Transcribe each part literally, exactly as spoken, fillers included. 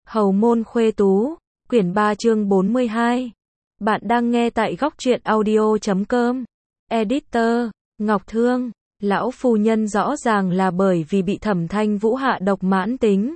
Hầu môn khuê tú, quyển ba chương bốn mươi hai. Bạn đang nghe tại góc truyện audio chấm com. Editor, Ngọc Thương, lão phu nhân rõ ràng là bởi vì bị Thẩm Thanh Vũ hạ độc mãn tính.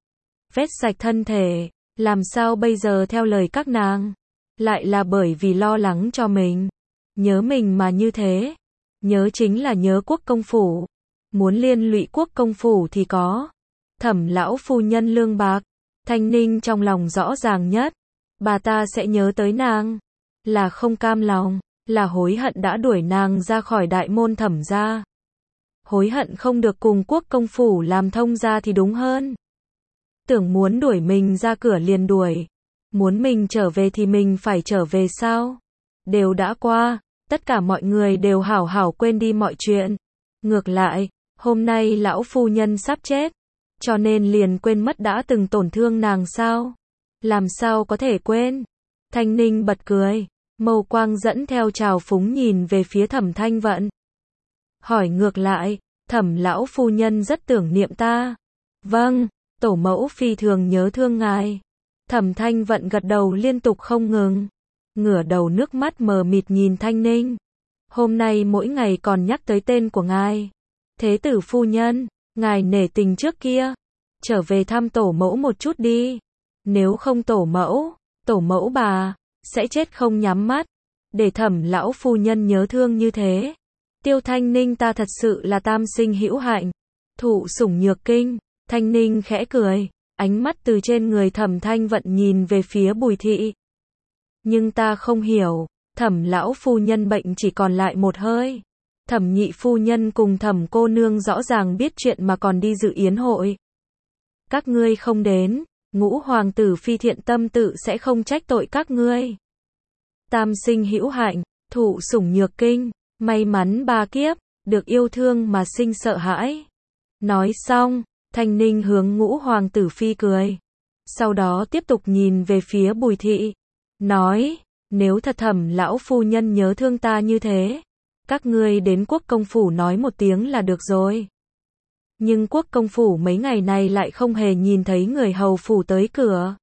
Vết sạch thân thể, làm sao bây giờ theo lời các nàng? Lại là bởi vì lo lắng cho mình. Nhớ mình mà như thế. Nhớ chính là nhớ quốc công phủ. Muốn liên lụy quốc công phủ thì có. Thẩm lão phu nhân lương bạc. Thanh Ninh trong lòng rõ ràng nhất. Bà ta sẽ nhớ tới nàng. Là không cam lòng. Là hối hận đã đuổi nàng ra khỏi đại môn Thẩm gia. Hối hận không được cùng quốc công phủ làm thông gia thì đúng hơn. Tưởng muốn đuổi mình ra cửa liền đuổi. Muốn mình trở về thì mình phải trở về sao? Đều đã qua. Tất cả mọi người đều hảo hảo quên đi mọi chuyện. Ngược lại, hôm nay lão phu nhân sắp chết. Cho nên liền quên mất đã từng tổn thương nàng sao? Làm sao có thể quên? Thanh Ninh bật cười. Mâu quang dẫn theo trào phúng nhìn về phía Thẩm Thanh Vận. Hỏi ngược lại, Thẩm lão phu nhân rất tưởng niệm ta. Vâng, tổ mẫu phi thường nhớ thương ngài. Thẩm Thanh Vận gật đầu liên tục không ngừng. Ngửa đầu nước mắt mờ mịt nhìn Thanh Ninh. Hôm nay mỗi ngày còn nhắc tới tên của ngài. Thế tử phu nhân, ngài nể tình trước kia. Trở về thăm tổ mẫu một chút đi. Nếu không tổ mẫu, tổ mẫu bà, sẽ chết không nhắm mắt. Để Thẩm lão phu nhân nhớ thương như thế. Tiêu Thanh Ninh ta thật sự là tam sinh hữu hạnh. Thụ sủng nhược kinh. Thanh Ninh khẽ cười. Ánh mắt từ trên người Thẩm Thanh Vận nhìn về phía Bùi Thị. Nhưng ta không hiểu. Thẩm lão phu nhân bệnh chỉ còn lại một hơi. Thẩm nhị phu nhân cùng Thẩm cô nương rõ ràng biết chuyện mà còn đi dự yến hội. Các ngươi không đến, ngũ hoàng tử phi thiện tâm tự sẽ không trách tội các ngươi. Tam sinh hữu hạnh, thụ sủng nhược kinh, may mắn ba kiếp, được yêu thương mà sinh sợ hãi. Nói xong, Thanh Ninh hướng ngũ hoàng tử phi cười. Sau đó tiếp tục nhìn về phía Bùi Thị. Nói, nếu thật Thẩm lão phu nhân nhớ thương ta như thế, các ngươi đến quốc công phủ nói một tiếng là được rồi. Nhưng quốc công phủ mấy ngày này lại không hề nhìn thấy người hầu phủ tới cửa.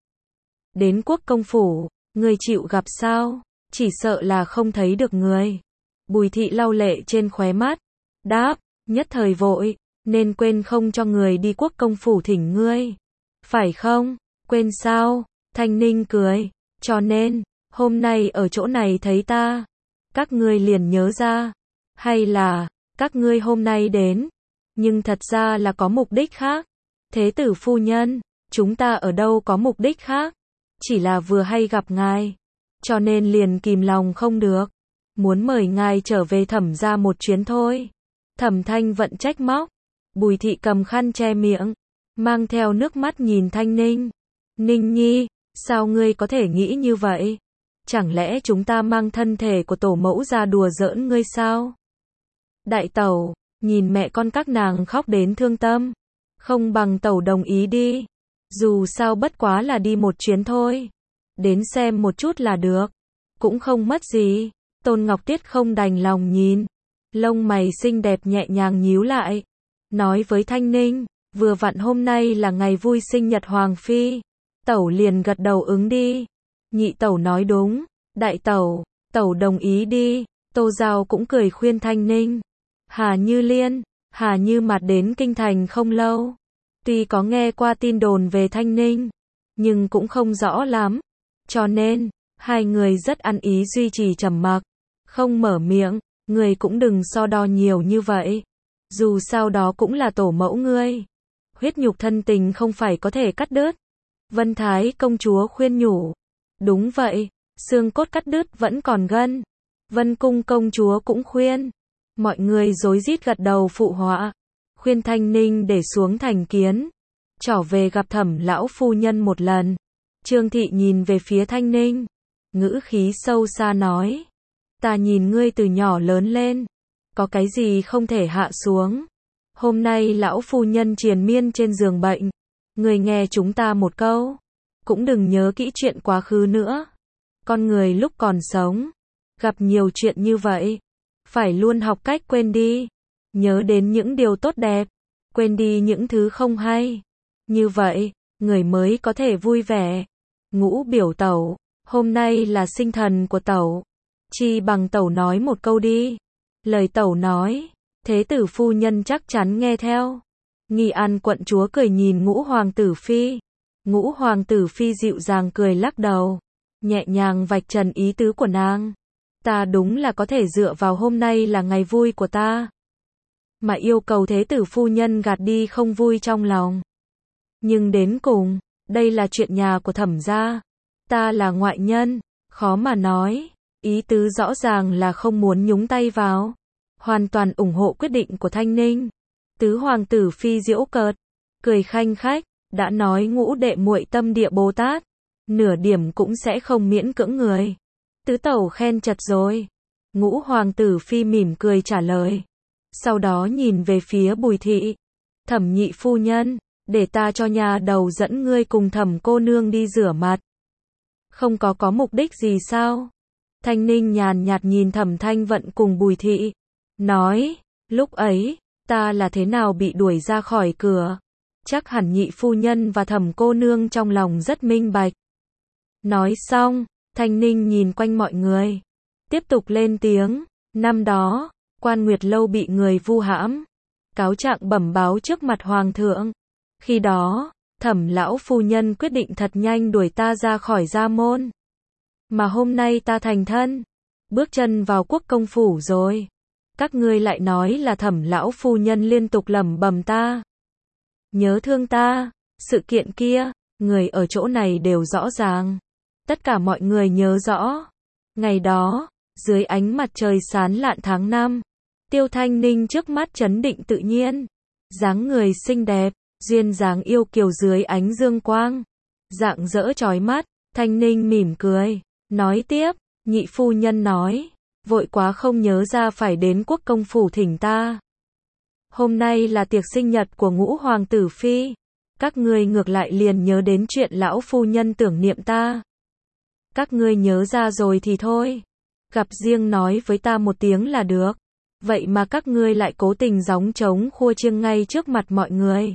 Đến quốc công phủ, người chịu gặp sao? Chỉ sợ là không thấy được người. Bùi Thị lau lệ trên khóe mắt. Đáp, nhất thời vội, nên quên không cho người đi quốc công phủ thỉnh ngươi. Phải không? Quên sao? Thanh Ninh cười. Cho nên, hôm nay ở chỗ này thấy ta, các ngươi liền nhớ ra. Hay là, các ngươi hôm nay đến, nhưng thật ra là có mục đích khác. Thế tử phu nhân, chúng ta ở đâu có mục đích khác. Chỉ là vừa hay gặp ngài. Cho nên liền kìm lòng không được. Muốn mời ngài trở về Thẩm gia một chuyến thôi. Thẩm Thanh Vận trách móc. Bùi Thị cầm khăn che miệng. Mang theo nước mắt nhìn Thanh Ninh. Ninh nhi, sao ngươi có thể nghĩ như vậy? Chẳng lẽ chúng ta mang thân thể của tổ mẫu ra đùa giỡn ngươi sao? Đại tẩu, nhìn mẹ con các nàng khóc đến thương tâm. Không bằng tẩu đồng ý đi. Dù sao bất quá là đi một chuyến thôi. Đến xem một chút là được. Cũng không mất gì. Tôn Ngọc Tiết không đành lòng nhìn. Lông mày xinh đẹp nhẹ nhàng nhíu lại. Nói với Thanh Ninh, vừa vặn hôm nay là ngày vui sinh nhật Hoàng Phi. Tẩu liền gật đầu ứng đi. Nhị tẩu nói đúng. Đại tẩu, tẩu đồng ý đi. Tô Giao cũng cười khuyên Thanh Ninh. Hà Như Liên, Hà Như Mạt đến kinh thành không lâu. Tuy có nghe qua tin đồn về Thanh Ninh, nhưng cũng không rõ lắm. Cho nên, hai người rất ăn ý duy trì trầm mặc. Không mở miệng, người cũng đừng so đo nhiều như vậy. Dù sao đó cũng là tổ mẫu ngươi. Huyết nhục thân tình không phải có thể cắt đứt. Vân Thái công chúa khuyên nhủ. Đúng vậy, xương cốt cắt đứt vẫn còn gân. Vân Cung công chúa cũng khuyên. Mọi người rối rít gật đầu phụ họa. Khuyên Thanh Ninh để xuống thành kiến. Trở về gặp Thẩm lão phu nhân một lần. Trương Thị nhìn về phía Thanh Ninh. Ngữ khí sâu xa nói. Ta nhìn ngươi từ nhỏ lớn lên. Có cái gì không thể hạ xuống. Hôm nay lão phu nhân triền miên trên giường bệnh. Ngươi nghe chúng ta một câu. Cũng đừng nhớ kỹ chuyện quá khứ nữa. Con người lúc còn sống. Gặp nhiều chuyện như vậy. Phải luôn học cách quên đi. Nhớ đến những điều tốt đẹp. Quên đi những thứ không hay. Như vậy, người mới có thể vui vẻ. Ngũ biểu tẩu, hôm nay là sinh thần của tẩu. Chi bằng tẩu nói một câu đi. Lời tẩu nói, thế tử phu nhân chắc chắn nghe theo. Nghi An quận chúa cười nhìn Ngũ hoàng tử phi. Ngũ hoàng tử phi dịu dàng cười lắc đầu, nhẹ nhàng vạch trần ý tứ của nàng. Ta đúng là có thể dựa vào hôm nay là ngày vui của ta, mà yêu cầu thế tử phu nhân gạt đi không vui trong lòng. Nhưng đến cùng, đây là chuyện nhà của Thẩm gia. Ta là ngoại nhân, khó mà nói. Ý tứ rõ ràng là không muốn nhúng tay vào. Hoàn toàn ủng hộ quyết định của Thanh Ninh. Tứ hoàng tử phi giễu cợt, cười khanh khách, đã nói Ngũ đệ muội tâm địa Bồ Tát, nửa điểm cũng sẽ không miễn cưỡng người. Tứ tẩu khen chật rồi. Ngũ hoàng tử phi mỉm cười trả lời. Sau đó nhìn về phía Bùi thị. Thẩm nhị phu nhân, để ta cho nhà đầu dẫn ngươi cùng Thẩm cô nương đi rửa mặt. Không có có mục đích gì sao? Thanh Ninh nhàn nhạt nhìn Thẩm Thanh Vận cùng Bùi thị, nói, lúc ấy, ta là thế nào bị đuổi ra khỏi cửa? Chắc hẳn nhị phu nhân và Thẩm cô nương trong lòng rất minh bạch. Nói xong, Thanh Ninh nhìn quanh mọi người, tiếp tục lên tiếng, năm đó, Quan Nguyệt lâu bị người vu hãm, cáo trạng bẩm báo trước mặt hoàng thượng. Khi đó, Thẩm lão phu nhân quyết định thật nhanh đuổi ta ra khỏi gia môn. Mà hôm nay ta thành thân, bước chân vào quốc công phủ rồi. Các ngươi lại nói là Thẩm lão phu nhân liên tục lẩm bẩm ta. Nhớ thương ta, sự kiện kia, người ở chỗ này đều rõ ràng. Tất cả mọi người nhớ rõ. Ngày đó, dưới ánh mặt trời sáng lạn tháng năm, Tiêu Thanh Ninh trước mắt trấn định tự nhiên, dáng người xinh đẹp, duyên dáng yêu kiều dưới ánh dương quang, rạng rỡ chói mắt. Thanh Ninh mỉm cười, nói tiếp, nhị phu nhân nói, vội quá không nhớ ra phải đến quốc công phủ thỉnh ta. Hôm nay là tiệc sinh nhật của Ngũ hoàng tử phi, các ngươi ngược lại liền nhớ đến chuyện lão phu nhân tưởng niệm ta. Các ngươi nhớ ra rồi thì thôi, gặp riêng nói với ta một tiếng là được. Vậy mà các ngươi lại cố tình gióng trống khua chiêng ngay trước mặt mọi người.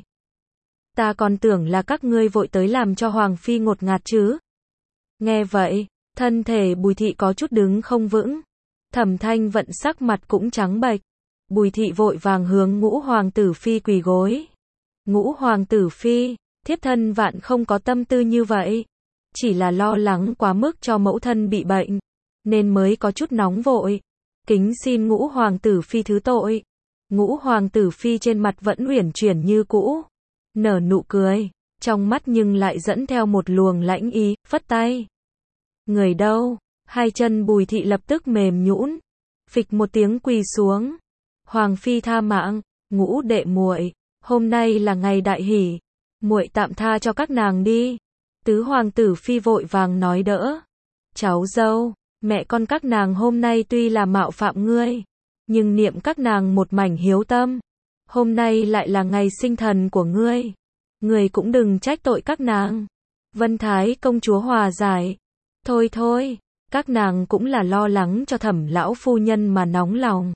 Ta còn tưởng là các ngươi vội tới làm cho hoàng phi ngột ngạt chứ. Nghe vậy, thân thể Bùi thị có chút đứng không vững. Thẩm Thanh Vận sắc mặt cũng trắng bệch. Bùi thị vội vàng hướng Ngũ hoàng tử phi quỳ gối. Ngũ hoàng tử phi, thiếp thân vạn không có tâm tư như vậy, chỉ là lo lắng quá mức cho mẫu thân bị bệnh, nên mới có chút nóng vội. Kính xin Ngũ hoàng tử phi thứ tội. Ngũ hoàng tử phi trên mặt vẫn uyển chuyển như cũ, nở nụ cười, trong mắt nhưng lại dẫn theo một luồng lãnh ý, phất tay. Người đâu? Hai chân Bùi thị lập tức mềm nhũn, phịch một tiếng quỳ xuống. Hoàng phi tha mạng, Ngũ đệ muội, hôm nay là ngày đại hỷ, muội tạm tha cho các nàng đi. Tứ hoàng tử phi vội vàng nói đỡ. Cháu dâu, mẹ con các nàng hôm nay tuy là mạo phạm ngươi, nhưng niệm các nàng một mảnh hiếu tâm. Hôm nay lại là ngày sinh thần của ngươi, ngươi cũng đừng trách tội các nàng. Vân Thái công chúa hòa giải. Thôi thôi, các nàng cũng là lo lắng cho Thẩm lão phu nhân mà nóng lòng.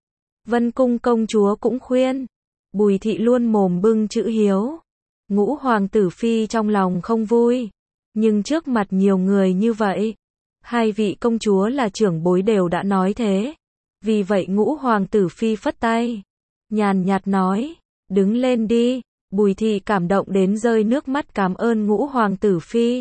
Vân cung công chúa cũng khuyên. Bùi thị luôn mồm bưng chữ hiếu. Ngũ hoàng tử phi trong lòng không vui, nhưng trước mặt nhiều người như vậy, hai vị công chúa là trưởng bối đều đã nói thế. Vì vậy Ngũ hoàng tử phi phất tay, nhàn nhạt nói, đứng lên đi. Bùi thị cảm động đến rơi nước mắt cảm ơn Ngũ hoàng tử phi.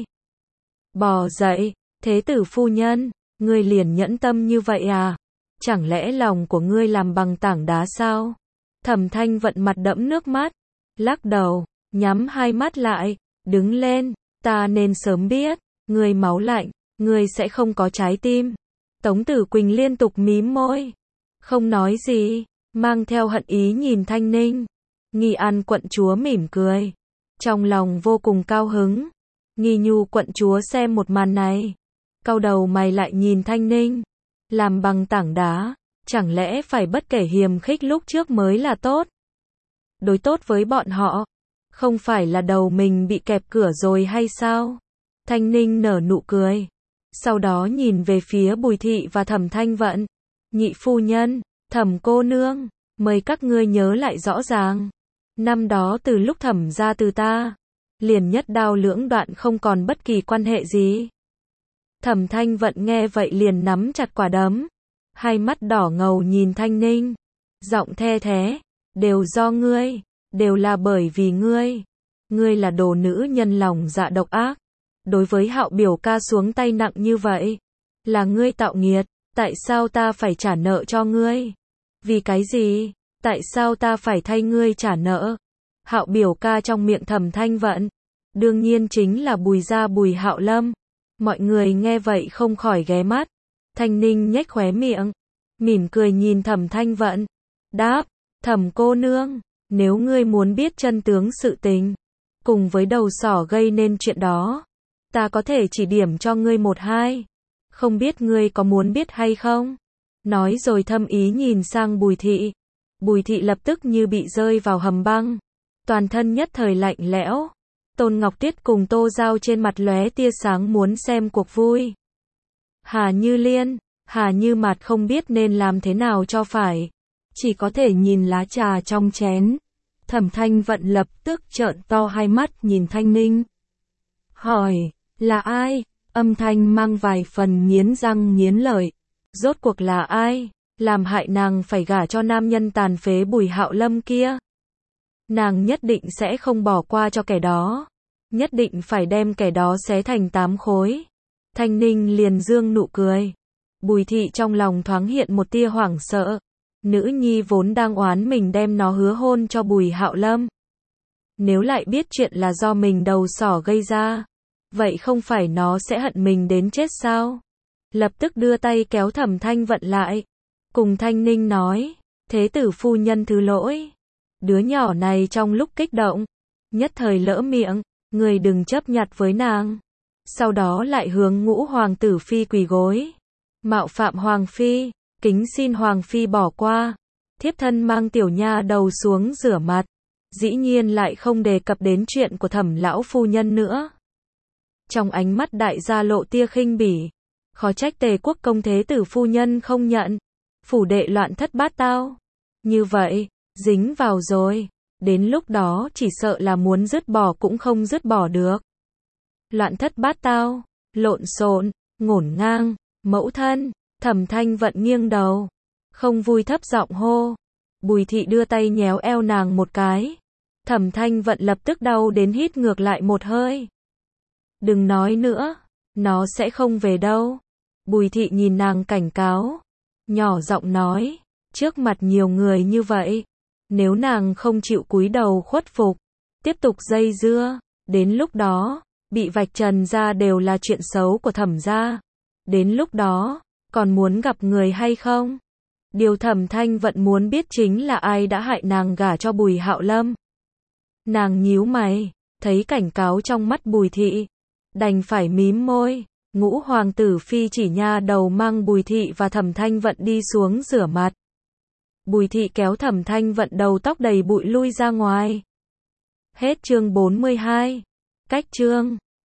Bò dậy, thế tử phu nhân, ngươi liền nhẫn tâm như vậy à? Chẳng lẽ lòng của ngươi làm bằng tảng đá sao? Thẩm Thanh Vận mặt đẫm nước mắt, lắc đầu, nhắm hai mắt lại, đứng lên, ta nên sớm biết, ngươi máu lạnh, ngươi sẽ không có trái tim. Tống Tử Quỳnh liên tục mím môi, không nói gì, mang theo hận ý nhìn Thanh Ninh. Nghi An quận chúa mỉm cười, trong lòng vô cùng cao hứng. Nghi Nhu quận chúa xem một màn này, cau đầu mày lại nhìn Thanh Ninh. Làm bằng tảng đá, chẳng lẽ phải bất kể hiềm khích lúc trước mới là tốt? Đối tốt với bọn họ, không phải là đầu mình bị kẹp cửa rồi hay sao? Thanh Ninh nở nụ cười, sau đó nhìn về phía Bùi thị và Thẩm Thanh Vận. Nhị phu nhân, Thẩm cô nương, mời các ngươi nhớ lại rõ ràng. Năm đó từ lúc Thẩm gia từ ta liền nhất đao lưỡng đoạn không còn bất kỳ quan hệ gì. Thẩm Thanh Vận nghe vậy liền nắm chặt quả đấm, hai mắt đỏ ngầu nhìn Thanh Ninh, giọng the thế, đều do ngươi, đều là bởi vì ngươi, ngươi là đồ nữ nhân lòng dạ độc ác, đối với Hạo biểu ca xuống tay nặng như vậy, là ngươi tạo nghiệt, tại sao ta phải trả nợ cho ngươi? Vì cái gì? Tại sao ta phải thay ngươi trả nợ? Hạo biểu ca trong miệng Thẩm Thanh Vận, đương nhiên chính là Bùi gia Bùi Hạo Lâm. Mọi người nghe vậy không khỏi ghé mắt. Thanh Ninh nhếch khóe miệng, mỉm cười nhìn Thẩm Thanh Vận, đáp, Thẩm cô nương, nếu ngươi muốn biết chân tướng sự tình, cùng với đầu sỏ gây nên chuyện đó, ta có thể chỉ điểm cho ngươi một hai, không biết ngươi có muốn biết hay không? Nói rồi thâm ý nhìn sang Bùi Thị. Bùi Thị lập tức như bị rơi vào hầm băng, toàn thân nhất thời lạnh lẽo. Tôn Ngọc Tiết cùng Tô Giao trên mặt lóe tia sáng muốn xem cuộc vui. Hà Như Liên, Hà Như Mạt không biết nên làm thế nào cho phải, chỉ có thể nhìn lá trà trong chén. Thẩm Thanh Vận lập tức trợn to hai mắt nhìn Thanh Ninh. Hỏi, là ai? Âm thanh mang vài phần nghiến răng nghiến lợi. Rốt cuộc là ai? Làm hại nàng phải gả cho nam nhân tàn phế Bùi Hạo Lâm kia. Nàng nhất định sẽ không bỏ qua cho kẻ đó. Nhất định phải đem kẻ đó xé thành tám khối. Thanh Ninh liền dương nụ cười. Bùi Thị trong lòng thoáng hiện một tia hoảng sợ. Nữ nhi vốn đang oán mình đem nó hứa hôn cho Bùi Hạo Lâm. Nếu lại biết chuyện là do mình đầu sỏ gây ra, vậy không phải nó sẽ hận mình đến chết sao? Lập tức đưa tay kéo Thẩm Thanh Vận lại, cùng Thanh Ninh nói, thế tử phu nhân thứ lỗi. Đứa nhỏ này trong lúc kích động, nhất thời lỡ miệng, người đừng chấp nhặt với nàng. Sau đó lại hướng Ngũ hoàng tử phi quỳ gối, mạo phạm hoàng phi, kính xin hoàng phi bỏ qua. Thiếp thân mang tiểu nha đầu xuống rửa mặt, dĩ nhiên lại không đề cập đến chuyện của Thẩm lão phu nhân nữa. Trong ánh mắt đại gia lộ tia khinh bỉ, khó trách Tề quốc công thế tử phu nhân không nhận, phủ đệ loạn thất bát tao. Như vậy, dính vào rồi, đến lúc đó chỉ sợ là muốn dứt bỏ cũng không dứt bỏ được. Loạn thất bát tao, lộn xộn, ngổn ngang, mẫu thân. Thẩm Thanh Vận nghiêng đầu, không vui thấp giọng hô. Bùi Thị đưa tay nhéo eo nàng một cái. Thẩm Thanh Vận lập tức đau đến hít ngược lại một hơi. Đừng nói nữa, nó sẽ không về đâu. Bùi Thị nhìn nàng cảnh cáo, nhỏ giọng nói, trước mặt nhiều người như vậy, nếu nàng không chịu cúi đầu khuất phục, tiếp tục dây dưa, đến lúc đó, bị vạch trần ra đều là chuyện xấu của Thẩm gia. Đến lúc đó, còn muốn gặp người hay không? Điều Thẩm Thanh Vận muốn biết chính là ai đã hại nàng gả cho Bùi Hạo Lâm. Nàng nhíu mày, thấy cảnh cáo trong mắt Bùi Thị, đành phải mím môi. Ngũ hoàng tử phi chỉ nha đầu mang Bùi Thị và Thẩm Thanh Vận đi xuống rửa mặt. Bùi Thị kéo Thẩm Thanh Vận đầu tóc đầy bụi lui ra ngoài. Hết chương bốn mươi hai. Cách chương